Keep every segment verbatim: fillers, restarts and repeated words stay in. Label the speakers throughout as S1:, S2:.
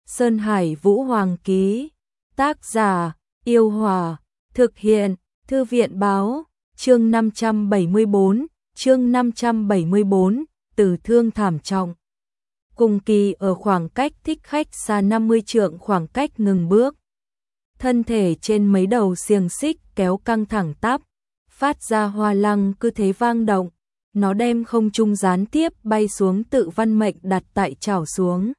S1: Sơn Hải Vũ Hoàng ký. Tác giả, Yêu Hòa. Thực hiện, Thư viện báo. Chương năm trăm bảy mươi bốn, chương năm trăm bảy mươi bốn, tử thương thảm trọng. Cùng kỳ ở khoảng cách thích khách xa năm mươi trượng khoảng cách ngừng bước. Thân thể trên mấy đầu xiềng xích kéo căng thẳng tắp, phát ra hoa lăng cứ thế vang động. Nó đem không trung gián tiếp bay xuống Tự Văn Mệnh đặt tại chảo xuống.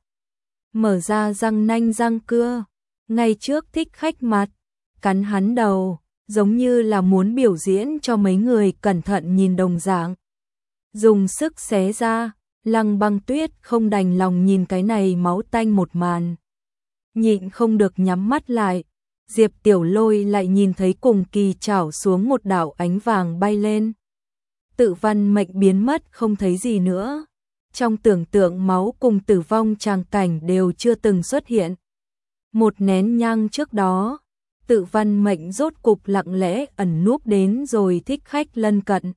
S1: Mở ra răng nanh răng cưa, ngay trước thích khách mặt, cắn hắn đầu, giống như là muốn biểu diễn cho mấy người cẩn thận nhìn đồng dạng. Dùng sức xé ra, Lăng Băng Tuyết không đành lòng nhìn cái này máu tanh một màn. Nhịn không được nhắm mắt lại, Diệp Tiểu Lôi lại nhìn thấy cùng kỳ chảo xuống một đạo ánh vàng bay lên. Tự Văn Mệnh biến mất không thấy gì nữa. Trong tưởng tượng máu cùng tử vong tràng cảnh đều chưa từng xuất hiện. Một nén nhang trước đó, Tự Văn Mệnh rốt cục lặng lẽ ẩn núp đến rồi thích khách lân cận.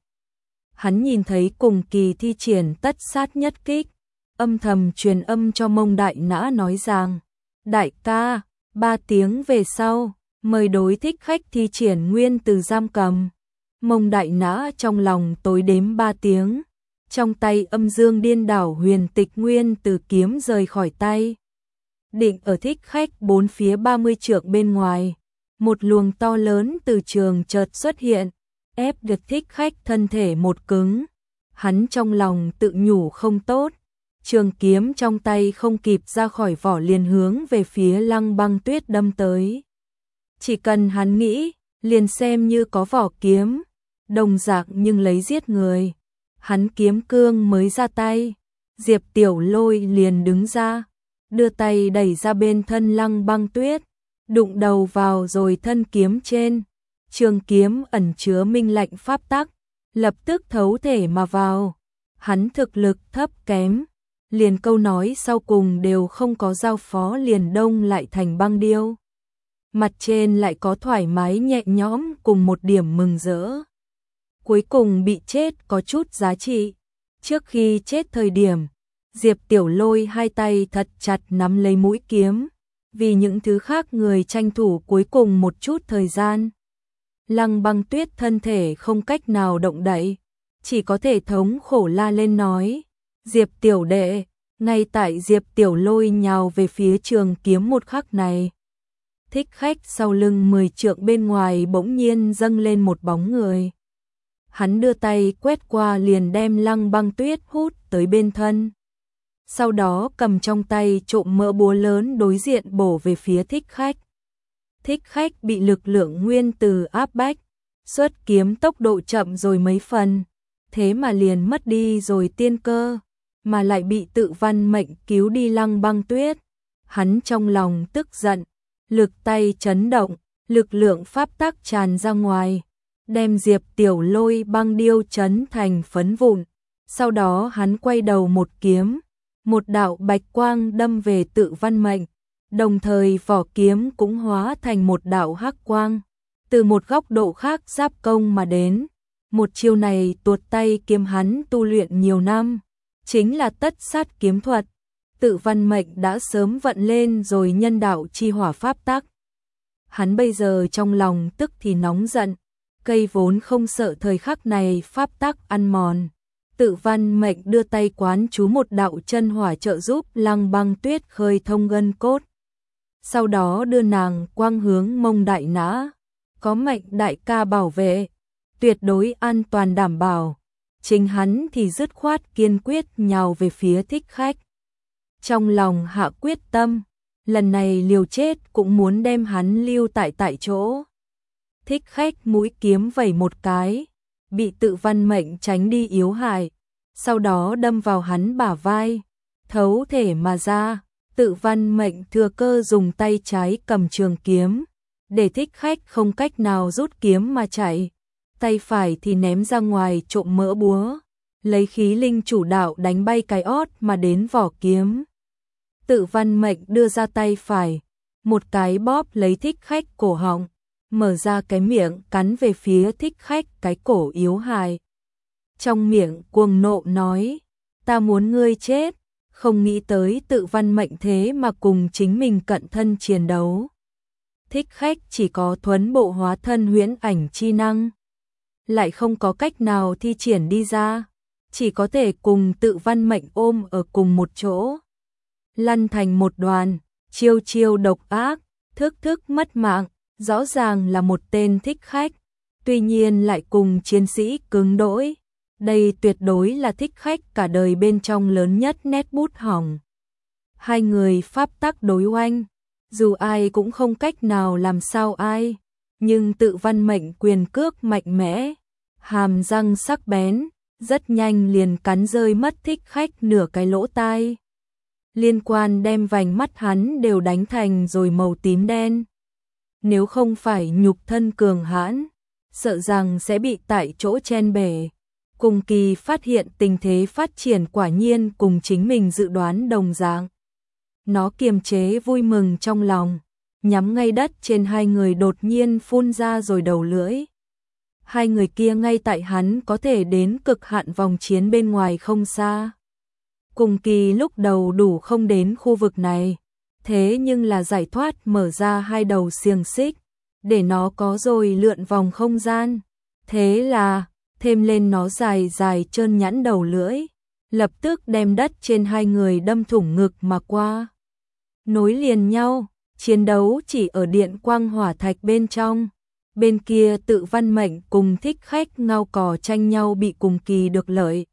S1: Hắn nhìn thấy cùng kỳ thi triển tất sát nhất kích, âm thầm truyền âm cho Mông Đại Nã nói rằng, đại ca, ba tiếng về sau, mời đối thích khách thi triển nguyên từ giam cầm. Mông Đại Nã trong lòng tối đếm ba tiếng, trong tay âm dương điên đảo huyền tịch nguyên từ kiếm rời khỏi tay. Định ở thích khách bốn phía ba mươi trượng bên ngoài, một luồng to lớn từ trường chợt xuất hiện, ép được thích khách thân thể một cứng. Hắn trong lòng tự nhủ không tốt, trường kiếm trong tay không kịp ra khỏi vỏ liền hướng về phía Lăng Băng Tuyết đâm tới. Chỉ cần hắn nghĩ, liền xem như có vỏ kiếm, đồng dạng nhưng lấy giết người. Hắn kiếm cương mới ra tay, Diệp Tiểu Lôi liền đứng ra, đưa tay đẩy ra bên thân Lăng Băng Tuyết, đụng đầu vào rồi thân kiếm trên. Trường kiếm ẩn chứa minh lạnh pháp tắc, lập tức thấu thể mà vào. Hắn thực lực thấp kém, liền câu nói sau cùng đều không có giao phó liền đông lại thành băng điêu. Mặt trên lại có thoải mái nhẹ nhõm cùng một điểm mừng rỡ. Cuối cùng bị chết có chút giá trị. Trước khi chết thời điểm, Diệp Tiểu Lôi hai tay thật chặt nắm lấy mũi kiếm, vì những thứ khác người tranh thủ cuối cùng một chút thời gian. Lăng Băng Tuyết thân thể không cách nào động đậy, chỉ có thể thống khổ la lên nói, Diệp Tiểu đệ. Ngay tại Diệp Tiểu Lôi nhào về phía trường kiếm một khắc này, thích khách sau lưng mười trượng bên ngoài bỗng nhiên dâng lên một bóng người. Hắn đưa tay quét qua liền đem Lăng Băng Tuyết hút tới bên thân. Sau đó cầm trong tay trộm mỡ búa lớn đối diện bổ về phía thích khách. Thích khách bị lực lượng nguyên từ áp bách, xuất kiếm tốc độ chậm rồi mấy phần, thế mà liền mất đi rồi tiên cơ, mà lại bị Tự Văn Mệnh cứu đi Lăng Băng Tuyết. Hắn trong lòng tức giận, lực tay chấn động, lực lượng pháp tắc tràn ra ngoài, đem Diệp Tiểu Lôi băng điêu chấn thành phấn vụn. Sau đó hắn quay đầu một kiếm, một đạo bạch quang đâm về Tự Văn Mệnh, đồng thời vỏ kiếm cũng hóa thành một đạo hắc quang, từ một góc độ khác giáp công mà đến. Một chiêu này tuột tay kiếm hắn tu luyện nhiều năm, chính là tất sát kiếm thuật. Tự Văn Mệnh đã sớm vận lên rồi nhân đạo chi hỏa pháp tắc. Hắn bây giờ trong lòng tức thì nóng giận, cây vốn không sợ thời khắc này pháp tắc ăn mòn. Tự Văn Mệnh đưa tay quán chú một đạo chân hỏa trợ giúp Lăng Băng Tuyết khơi thông gân cốt. Sau đó đưa nàng quang hướng Mông Đại Nã, có Mệnh đại ca bảo vệ, tuyệt đối an toàn đảm bảo. Chính hắn thì dứt khoát kiên quyết nhào về phía thích khách. Trong lòng hạ quyết tâm, lần này liều chết cũng muốn đem hắn lưu tại tại chỗ. Thích khách mũi kiếm vẩy một cái, bị Tự Văn Mệnh tránh đi yếu hại, sau đó đâm vào hắn bả vai, thấu thể mà ra. Tự Văn Mệnh thừa cơ dùng tay trái cầm trường kiếm, để thích khách không cách nào rút kiếm mà chạy. Tay phải thì ném ra ngoài trộm mỡ búa, lấy khí linh chủ đạo đánh bay cái ót mà đến vỏ kiếm. Tự Văn Mệnh đưa ra tay phải, một cái bóp lấy thích khách cổ họng, mở ra cái miệng cắn về phía thích khách cái cổ yếu hại. Trong miệng cuồng nộ nói, ta muốn ngươi chết, không nghĩ tới Tự Văn Mệnh thế mà cùng chính mình cận thân chiến đấu. Thích Khách chỉ có thuấn bộ hóa thân huyễn ảnh chi năng, lại không có cách nào thi triển đi ra, chỉ có thể cùng Tự Văn Mệnh ôm ở cùng một chỗ, lăn thành một đoàn, chiêu chiêu độc ác, thức thức mất mạng, rõ ràng là một tên thích khách, tuy nhiên lại cùng chiến sĩ cứng đỗi. Đây tuyệt đối là thích khách cả đời bên trong lớn nhất nét bút hỏng. Hai người pháp tắc đối oanh, dù ai cũng không cách nào làm sao ai, nhưng Tự Văn Mệnh quyền cước mạnh mẽ, hàm răng sắc bén, rất nhanh liền cắn rơi mất thích khách nửa cái lỗ tai. Liên quan đem vành mắt hắn đều đánh thành rồi màu tím đen. Nếu không phải nhục thân cường hãn, sợ rằng sẽ bị tại chỗ chen bể. Cùng Kỳ phát hiện tình thế phát triển quả nhiên cùng chính mình dự đoán đồng dạng. Nó kiềm chế vui mừng trong lòng, nhắm ngay đất trên hai người đột nhiên phun ra rồi đầu lưỡi. Hai người kia ngay tại hắn có thể đến cực hạn vòng chiến bên ngoài không xa. Cùng Kỳ lúc đầu đủ không đến khu vực này, thế nhưng là giải thoát mở ra hai đầu xiềng xích, để nó có rồi lượn vòng không gian. Thế là thêm lên nó dài dài trơn nhẵn đầu lưỡi, lập tức đem đất trên hai người đâm thủng ngực mà qua. Nối liền nhau, chiến đấu chỉ ở điện quang hỏa thạch bên trong. Bên kia Tự Văn Mệnh cùng thích khách ngao cò tranh nhau bị Cùng Kỳ được lợi.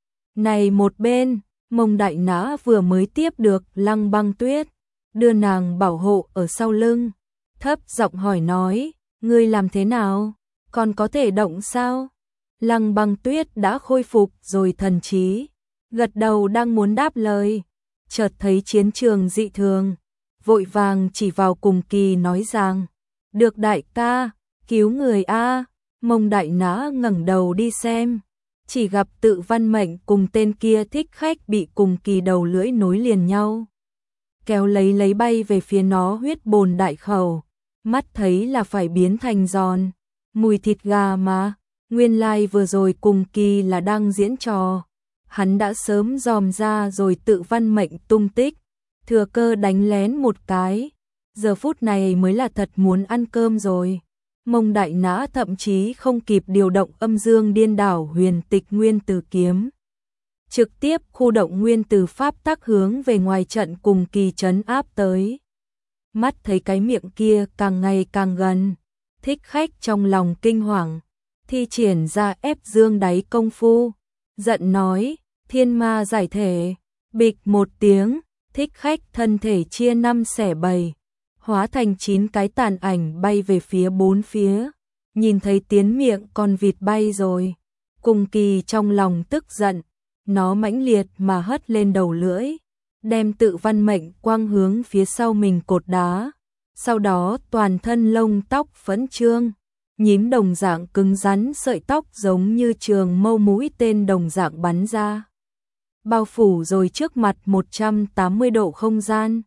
S1: Này một bên, Mông Đại Nã vừa mới tiếp được Lăng Băng Tuyết, đưa nàng bảo hộ ở sau lưng, thấp giọng hỏi nói, ngươi làm thế nào, còn có thể động sao? Lăng Băng Tuyết đã khôi phục rồi thần trí, gật đầu đang muốn đáp lời, chợt thấy chiến trường dị thường, vội vàng chỉ vào Cùng Kỳ nói rằng, được đại ca, cứu người a. Mông Đại Nã ngẩng đầu đi xem, chỉ gặp Tự Văn Mệnh cùng tên kia thích khách bị Cùng Kỳ đầu lưỡi nối liền nhau, kéo lấy lấy bay về phía nó huyết bồn đại khẩu, mắt thấy là phải biến thành giòn, mùi thịt gà mà. Nguyên lai like vừa rồi Cùng Kỳ là đang diễn trò, hắn đã sớm dòm ra rồi Tự Văn Mệnh tung tích, thừa cơ đánh lén một cái, giờ phút này mới là thật muốn ăn cơm rồi. Mông Đại Nã thậm chí không kịp điều động âm dương điên đảo huyền tịch nguyên tử kiếm, trực tiếp khu động nguyên tử pháp tắc hướng về ngoài trận Cùng Kỳ trấn áp tới. Mắt thấy cái miệng kia càng ngày càng gần, thích khách trong lòng kinh hoàng, thi triển ra ép dương đáy công phu, giận nói, thiên ma giải thể, bịch một tiếng, thích khách thân thể chia năm xẻ bảy, hóa thành chín cái tàn ảnh bay về phía bốn phía, nhìn thấy tiến miệng con vịt bay rồi. Cùng Kỳ trong lòng tức giận, nó mãnh liệt mà hất lên đầu lưỡi, đem Tự Văn Mệnh quang hướng phía sau mình cột đá, sau đó toàn thân lông tóc phẫn trương, nhím đồng dạng cứng rắn sợi tóc giống như trường mâu mũi tên đồng dạng bắn ra, bao phủ rồi trước mặt một trăm tám mươi độ không gian.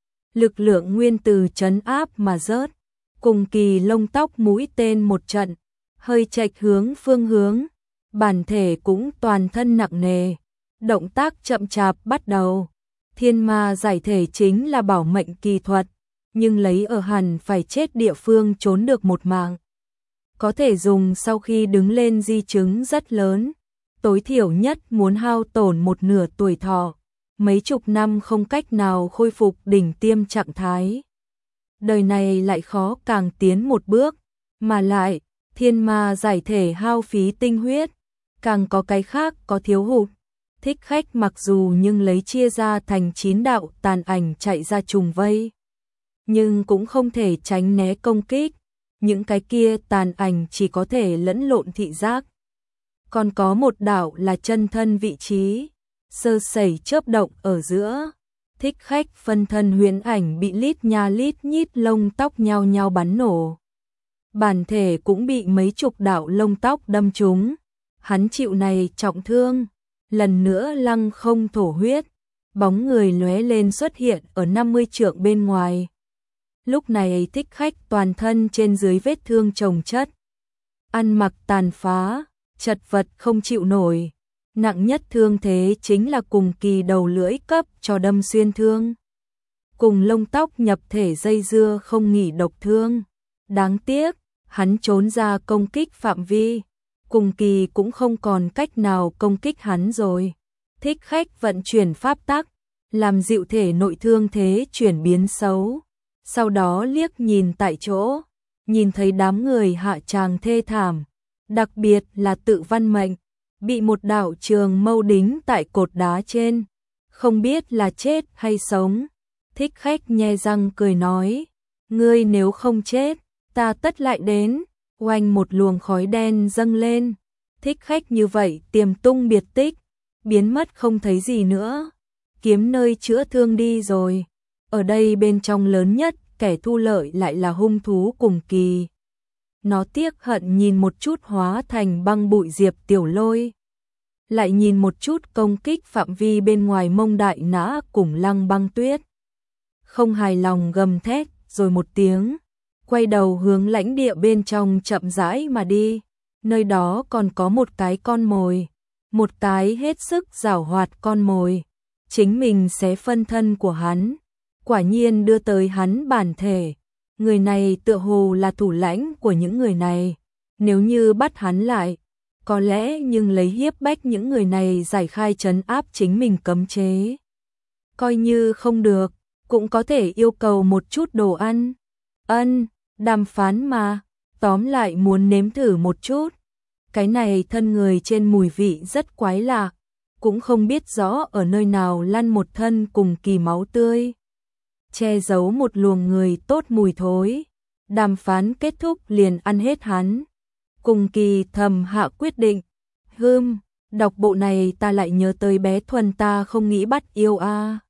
S1: Lực lượng nguyên tử trấn áp mà rớt, Cùng Kỳ lông tóc mũi tên một trận, hơi chệch hướng phương hướng, bản thể cũng toàn thân nặng nề, động tác chậm chạp bắt đầu. Thiên ma giải thể chính là bảo mệnh kỳ thuật, nhưng lấy ở hẳn phải chết địa phương trốn được một mạng. Có thể dùng sau khi đứng lên di chứng rất lớn, tối thiểu nhất muốn hao tổn một nửa tuổi thọ, mấy chục năm không cách nào khôi phục đỉnh tiêm trạng thái. Đời này lại khó càng tiến một bước, mà lại, thiên ma giải thể hao phí tinh huyết, càng có cái khác có thiếu hụt. Thích khách mặc dù nhưng lấy chia ra thành chín đạo tàn ảnh chạy ra trùng vây, nhưng cũng không thể tránh né công kích. Những cái kia tàn ảnh chỉ có thể lẫn lộn thị giác. Còn có một đạo là chân thân vị trí, sơ sẩy chớp động ở giữa, thích khách phân thân huyễn ảnh bị lít nha lít nhít lông tóc nhao nhao bắn nổ. Bản thể cũng bị mấy chục đạo lông tóc đâm trúng, hắn chịu này trọng thương, lần nữa lăng không thổ huyết, bóng người lóe lên xuất hiện ở năm mươi trượng bên ngoài. Lúc này thích khách toàn thân trên dưới vết thương chồng chất, ăn mặc tàn phá, chật vật không chịu nổi. Nặng nhất thương thế chính là cùng kỳ đầu lưỡi cấp cho đâm xuyên thương. Cùng lông tóc nhập thể dây dưa không nghỉ độc thương. Đáng tiếc, hắn trốn ra công kích phạm vi. Cùng kỳ cũng không còn cách nào công kích hắn rồi. Thích Khách vận chuyển pháp tắc, làm dịu thể nội thương thế chuyển biến xấu. Sau đó liếc nhìn tại chỗ, nhìn thấy đám người hạ tràng thê thảm, đặc biệt là Tự Văn Mệnh, bị một đạo trường mâu đính tại cột đá trên, không biết là chết hay sống. Thích Khách nhe răng cười nói, ngươi nếu không chết, ta tất lại đến. Oanh, một luồng khói đen dâng lên. Thích Khách như vậy tiềm tung biệt tích, biến mất không thấy gì nữa. Kiếm nơi chữa thương đi rồi. Ở đây bên trong lớn nhất, kẻ thu lợi lại là hung thú cùng kỳ. Nó tiếc hận nhìn một chút hóa thành băng bụi Diệp Tiểu Lôi, lại nhìn một chút công kích phạm vi bên ngoài Mông Đại Nã cùng Lăng Băng Tuyết. Không hài lòng gầm thét rồi một tiếng, quay đầu hướng lãnh địa bên trong chậm rãi mà đi. Nơi đó còn có một cái con mồi, một cái hết sức giảo hoạt con mồi. Chính mình xé phân thân của hắn, quả nhiên đưa tới hắn bản thể. Người này tựa hồ là thủ lãnh của những người này. Nếu như bắt hắn lại, có lẽ nhưng lấy hiếp bách những người này giải khai trấn áp chính mình cấm chế. Coi như không được, cũng có thể yêu cầu một chút đồ ăn. Ân, đàm phán mà, tóm lại muốn nếm thử một chút. Cái này thân người trên mùi vị rất quái lạ, cũng không biết rõ ở nơi nào lăn một thân cùng kỳ máu tươi, che giấu một luồng người tốt mùi thối. Đàm phán kết thúc liền ăn hết hắn. Cùng kỳ thầm hạ quyết định, hưm, đọc bộ này ta lại nhớ tới bé Thuần ta không nghĩ bắt yêu a. À.